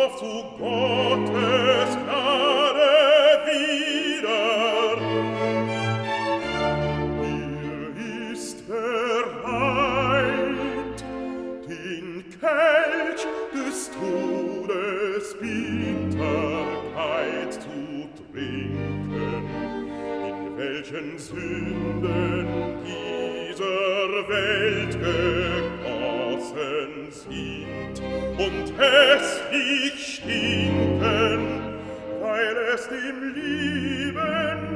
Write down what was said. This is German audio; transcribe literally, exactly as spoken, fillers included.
auf zu Gottes Gnade wieder. Mir ist bereit, den Kelch des Todes Bitterkeit zu trinken, in welchen Sünden dieser Welt gegossen sind und hässlich stinken, weil es dem Lieben